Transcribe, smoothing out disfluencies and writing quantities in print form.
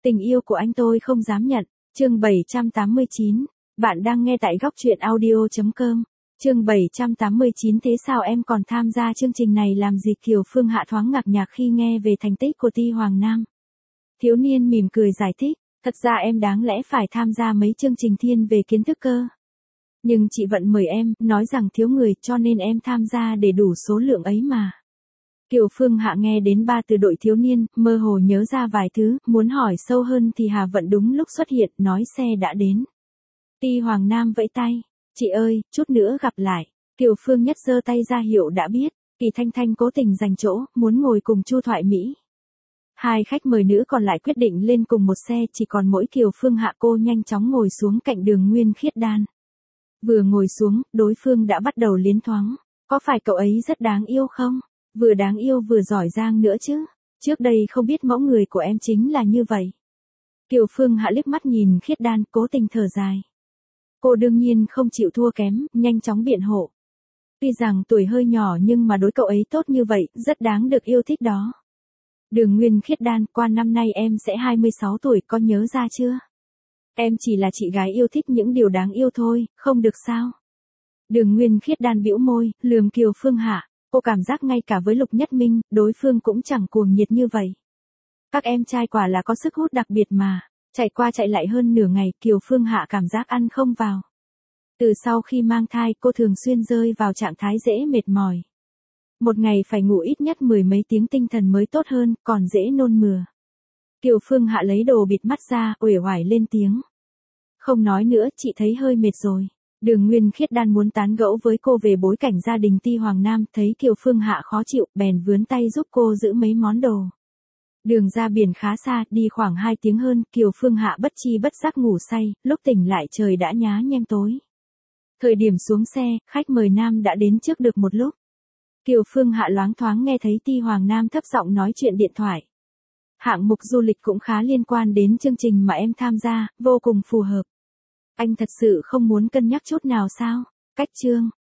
Tình yêu của anh tôi không dám nhận. Chương 789. Bạn đang nghe tại góc truyện audio.com. Chương 789. Thế sao em còn tham gia chương trình này làm gì? Kiều Phương Hạ thoáng ngạc nhạc khi nghe về thành tích của Ti Hoàng Nam. Thiếu niên mỉm cười giải thích, thật ra em đáng lẽ phải tham gia mấy chương trình thiên về kiến thức cơ. Nhưng chị Vận mời em, nói rằng thiếu người cho nên em tham gia để đủ số lượng ấy mà. Kiều Phương Hạ nghe đến ba từ đội thiếu niên, mơ hồ nhớ ra vài thứ, muốn hỏi sâu hơn thì Hà Vận đúng lúc xuất hiện, nói xe đã đến. Ti Hoàng Nam vẫy tay, chị ơi, chút nữa gặp lại. Kiều Phương Nhất giơ tay ra hiệu đã biết, Kỳ Thanh Thanh cố tình giành chỗ, muốn ngồi cùng Chu Thoại Mỹ. Hai khách mời nữ còn lại quyết định lên cùng một xe, chỉ còn mỗi Kiều Phương Hạ. Cô nhanh chóng ngồi xuống cạnh Đường Nguyên Khiết Đan. Vừa ngồi xuống, đối phương đã bắt đầu liến thoáng. Có phải cậu ấy rất đáng yêu không? Vừa đáng yêu vừa giỏi giang nữa chứ. Trước đây không biết mẫu người của em chính là như vậy. Kiều Phương Hạ liếc mắt nhìn Khiết Đan, cố tình thở dài. Cô đương nhiên không chịu thua kém, nhanh chóng biện hộ. Tuy rằng tuổi hơi nhỏ nhưng mà đối cậu ấy tốt như vậy, rất đáng được yêu thích đó. Đường Nguyên Khiết Đan, qua năm nay em sẽ 26 tuổi, con nhớ ra chưa? Em chỉ là chị gái yêu thích những điều đáng yêu thôi, không được sao? Đường Nguyên Khiết Đan bĩu môi, lườm Kiều Phương Hạ. Cô cảm giác ngay cả với Lục Nhất Minh, đối phương cũng chẳng cuồng nhiệt như vậy. Các em trai quả là có sức hút đặc biệt mà. Chạy qua chạy lại hơn nửa ngày, Kiều Phương Hạ cảm giác ăn không vào. Từ sau khi mang thai, cô thường xuyên rơi vào trạng thái dễ mệt mỏi. Một ngày phải ngủ ít nhất 10 mấy tiếng tinh thần mới tốt hơn, còn dễ nôn mửa. Kiều Phương Hạ lấy đồ bịt mắt ra, uể oải lên tiếng. Không nói nữa, chị thấy hơi mệt rồi. Đường Nguyên Khiết Đan muốn tán gẫu với cô về bối cảnh gia đình Ti Hoàng Nam, thấy Kiều Phương Hạ khó chịu, bèn vướn tay giúp cô giữ mấy món đồ. Đường ra biển khá xa, đi khoảng 2 tiếng hơn, Kiều Phương Hạ bất chi bất giác ngủ say, lúc tỉnh lại trời đã nhá nhem tối. Thời điểm xuống xe, khách mời nam đã đến trước được một lúc. Kiều Phương Hạ loáng thoáng nghe thấy Ti Hoàng Nam thấp giọng nói chuyện điện thoại. Hạng mục du lịch cũng khá liên quan đến chương trình mà em tham gia, vô cùng phù hợp. Anh thật sự không muốn cân nhắc chút nào sao? Cách chương.